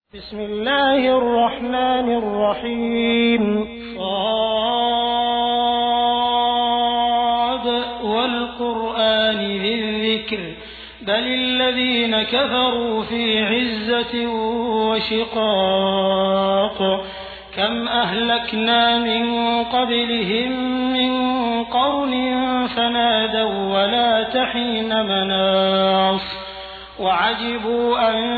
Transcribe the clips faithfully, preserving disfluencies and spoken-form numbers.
بسم الله الرحمن الرحيم. صاد والقرآن ذي الذكر بل الذين كفروا في عزة وشقاق كم أهلكنا من قبلهم من قرن فنادوا ولا تحين مناص وعجبوا أن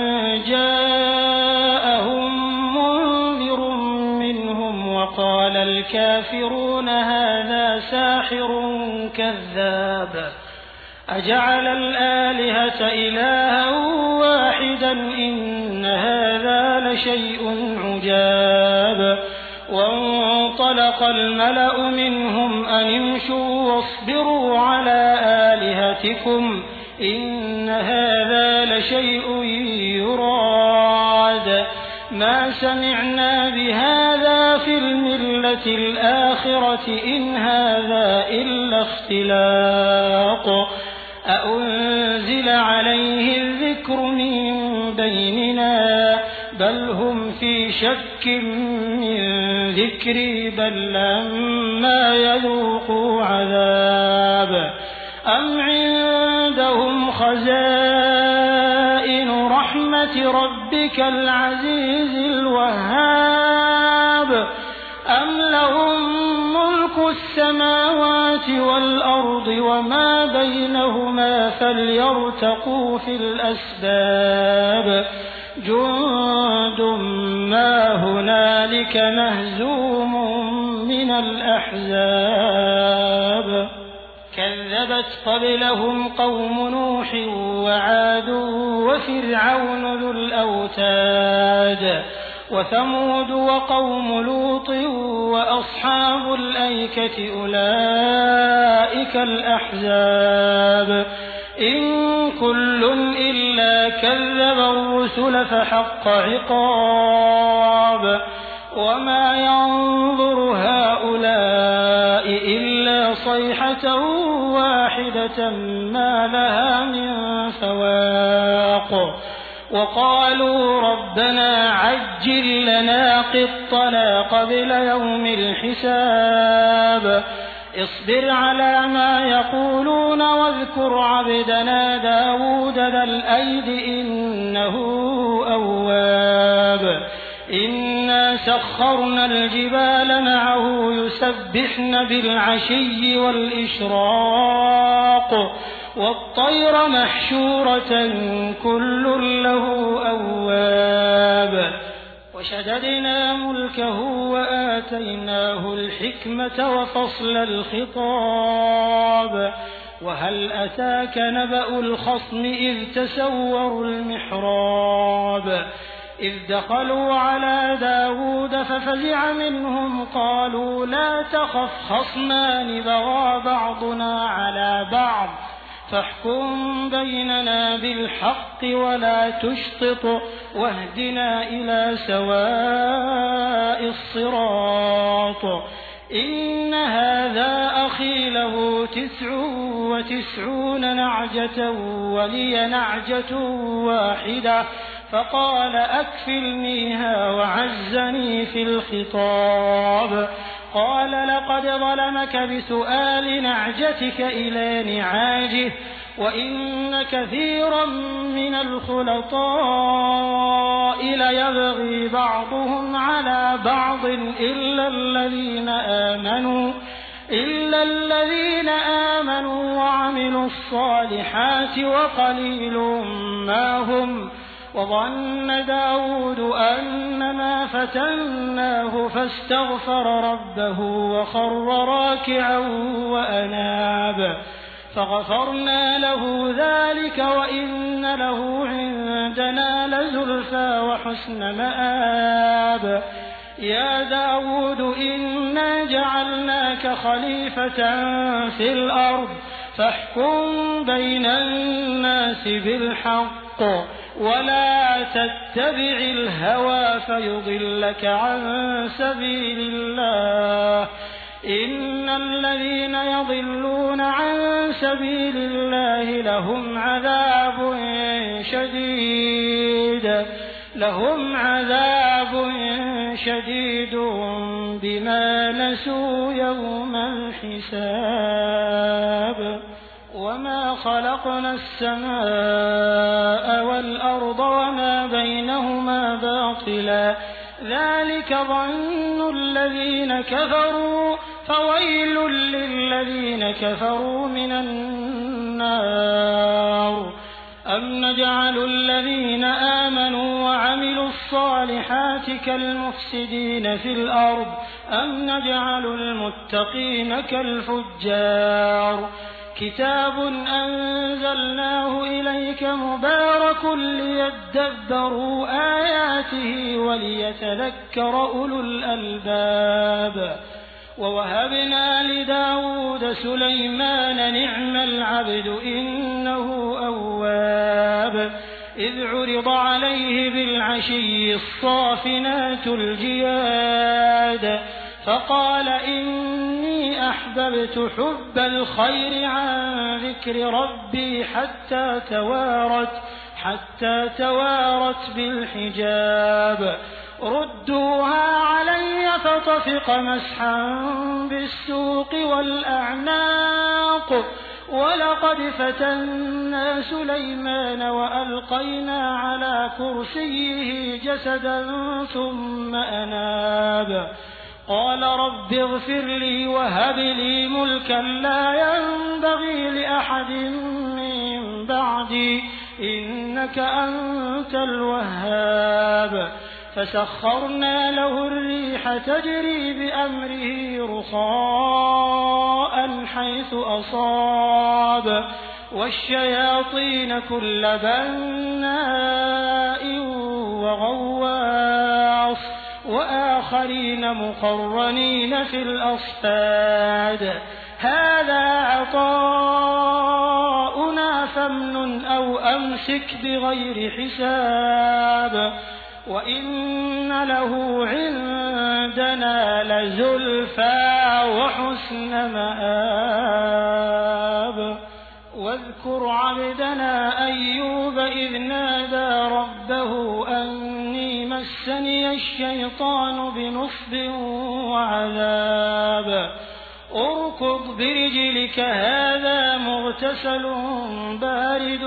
جاءهم منذر منهم وقال الكافرون هذا ساحر كذاب أجعل الآلهة إلها واحدا إن هذا لشيء عجاب وانطلق الملأ منهم أن امشوا واصبروا على آلهتكم إن هذا لشيء يراد ما سمعنا بهذا في الملة الآخرة إن هذا إلا اختلاق أأنزل عليه الذكر من بيننا بل هم في شك من ذكري بل لما يذوقوا عذاب أم عندهم خزائن رحمة ربك العزيز الوهاب أم لهم ملك السماوات والأرض وما بينهما فليرتقوا في الأسباب جند ما هنالك مهزوم من الأحزاب كذبت قبلهم قوم نوح وعاد وفرعون ذو الأوتاد وثمود وقوم لوط وأصحاب الأيكة أولئك الأحزاب إن كل إلا كذب الرسل فحق عقاب وما ينظر هؤلاء إلا صيحة واحدة ما لها من فواق وقالوا ربنا عجل لنا قطنا قبل يوم الحساب اصبر على ما يقولون واذكر عبدنا داود ذا الأيد إنه أواب إنا سخرنا الجبال معه يسبحن بالعشي والإشراق والطير محشورة كل له أواب وشددنا ملكه وآتيناه الحكمة وفصل الخطاب وهل أتاك نبأ الخصم إذ تسوروا المحراب إذ دخلوا على داود ففزع منهم قالوا لا تخف خصمان بغى بعضنا على بعض فاحكم بيننا بالحق ولا تشطط واهدنا إلى سواء الصراط إن هذا أخي له تسع وتسعون نعجة ولي نعجة واحدة فقال أكفلنيها وعزني في الخطاب قال لقد ظلمك بسؤال نعجتك إلى نعاجه وإن كثيرا من الخلطاء ليبغي بعضهم على بعض إلا الذين آمنوا إلا الذين آمنوا وعملوا الصالحات وقليل ما هم وظن داود أنما فتناه فاستغفر ربه وخر راكعا وأناب فغفرنا له ذلك وإن له عندنا لزلفى وحسن مآب يا داود إنا جعلناك خليفة في الأرض فاحكم بين الناس بالحق ولا تتبع الهوى فيضلك عن سبيل الله إن الذين يضلون عن سبيل الله لهم عذاب شديد لهم عذاب شديد بما نسوا يوم الحساب وما خلقنا السماء والأرض وما بينهما باطلا ذلك ظن الذين كفروا فويل للذين كفروا من النار أم نجعل الذين آمنوا وعملوا الصالحات كالمفسدين في الأرض أم نجعل المتقين كالفجار كتاب أنزلناه إليك مبارك ليدبروا آياته وليتذكر أولو الألباب ووهبنا لداود سليمان نعم العبد إنه أواب إذ عرض عليه بالعشي الصافنات الجياد فقال إني أحببت حب الخير عن ذكر ربي حتى توارت حتى توارت بالحجاب ردوها علي فطفق مسحا بالسوق والأعناق ولقد فتنا سليمان وألقينا على كرسيه جسدا ثم أناب قال رب اغفر لي وهب لي ملكا لا ينبغي لأحد من بعدي إنك أنت الوهاب فسخرنا له الريح تجري بأمره رخاء حيث أصاب والشياطين كل بناء وغواص وآخرين مقرنين في الأصفاد هذا عطاؤنا فامنن أو أمسك بغير حساب وإن له عندنا لزلفى وحسن مآب واذكر عبدنا أيوب إذ نادى ربه أني مسني الشيطان بنصب وعذاب اركض برجلك هذا مغتسل بارد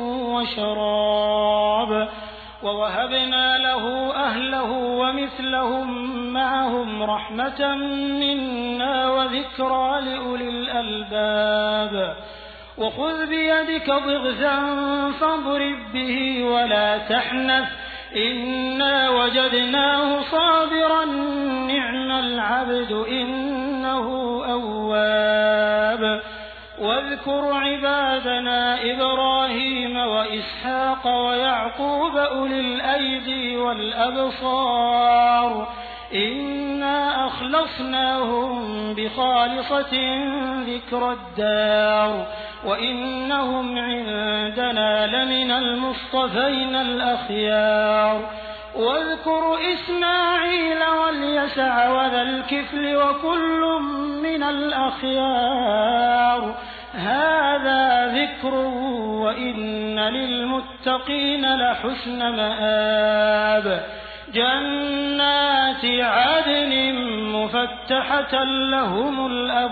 وشراب ووهبنا له أهله ومثلهم معهم رحمة منا وذكرى لأولي الألباب وخذ بيدك ضغثا فاضرب به ولا تحنث إنا وجدناه صابرا نعم العبد إنه أواب واذكر عبادنا إبراهيم وإسحاق ويعقوب أولي الأيدي والأبصار إنا أخلصناهم بخالصة ذكر الدار وإنهم عندنا لمن المصطفين الأخيار واذكر إسماعيل واليسع وذا الكفل وكل من الأخيار هذا ذكر وإن للمتقين لحسن مآب جنات عدن مفتحة لهم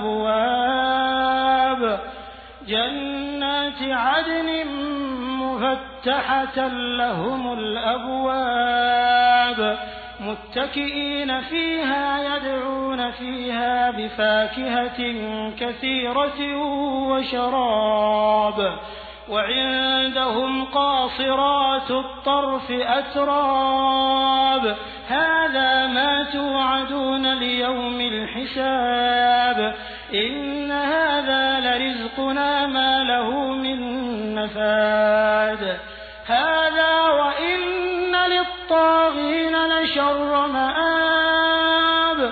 الأبواب جنات عدن مفتحة لهم الأبواب متكئين فيها يدعون فيها بفاكهة كثيرة وشراب وعندهم قاصرات الطرف أتراب هذا ما توعدون ليوم الحساب إن هذا لرزقنا ما له من نفاد هذا وإن للطاغين لشر مآب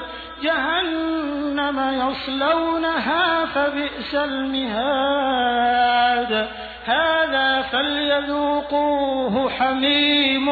جهنم يصلونها فبئس المهاد هذا فليذوقوه حميم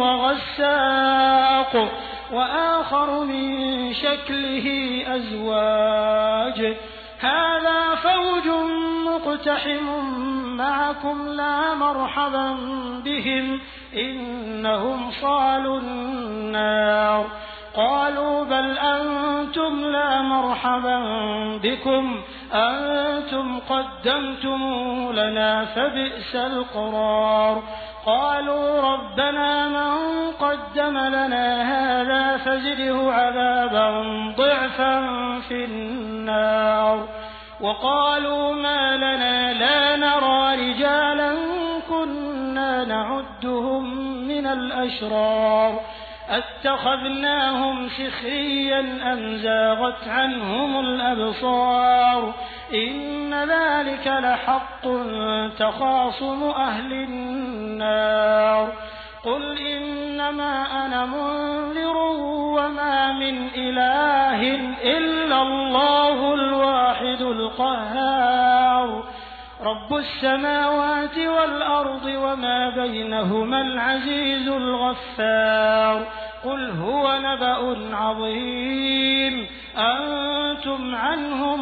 وغساق وآخر من شكله أزواج هذا فوج مقتحم معكم لا مرحبا بهم إنهم صالوا النار قالوا بل أنتم لا مرحبا بكم أنتم قدمتموه لنا فبئس القرار قالوا ربنا من قدم لنا هذا فزده عذابا ضعفا في النار وقالوا ما لنا لا نرى رجالا كنا نعدهم من الأشرار أتخذناهم سخريا أم زاغت عنهم الأبصار إن ذلك لحق تخاصم أهل النار قل إنما أنا منذر وما من إله إلا الله الواحد القهار رب السماوات والأرض وما بينهما العزيز الغفار قل هو نبأ عظيم أنتم عنه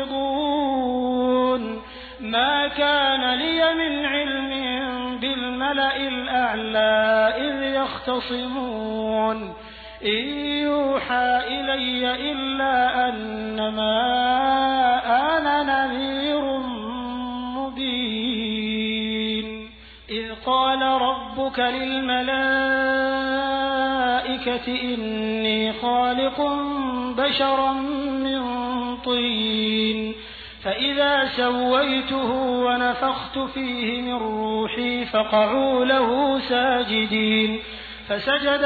معرضون ما كان لي من علم بالملأ الأعلى إذ يختصمون إن يوحى إلي إلا أنما أنا نذير مبين إذ قال ربك للملائكة إني خالق بشرا من طين فإذا سويته ونفخت فيه من روحي فقعوا له ساجدين فسجد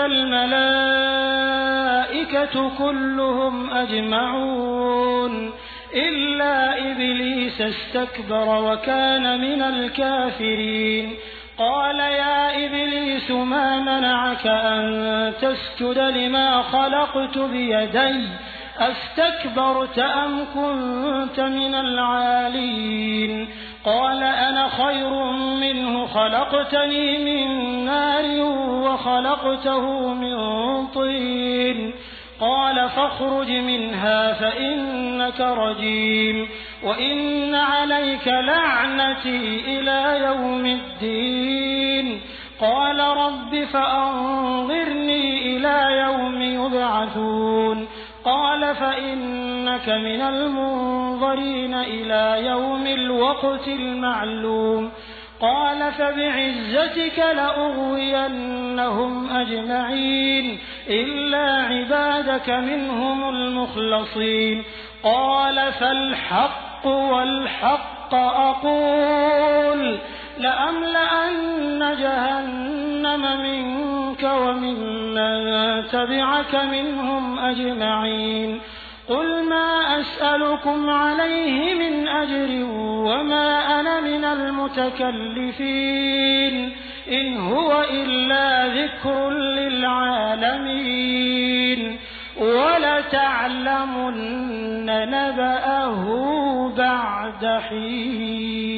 الملائكة كلهم أجمعون إلا إبليس استكبر وكان من الكافرين قال يا إبليس ما منعك أن تسجد لما خلقت بيدي أستكبرت أم كنت من العالين قال أنا خير منه خلقتني من نار وخلقته من طين قال فاخرج منها فإنك رجيم وإن عليك لعنتي إلى يوم الدين قال رب فأنظرني إلى يوم يبعثون قال فإنك من المنظرين إلى يوم الوقت المعلوم قال فبعزتك لأغوينهم أجمعين إلا عبادك منهم المخلصين قال فالحق والحق أقول لأملأن جهنم منك وممن تبعك منهم أجمعين قل ما أسألكم عليه من أجر وما أنا من المتكلفين إن هو إلا ذكر للعالمين ولتعلمن نبأه بعد حين.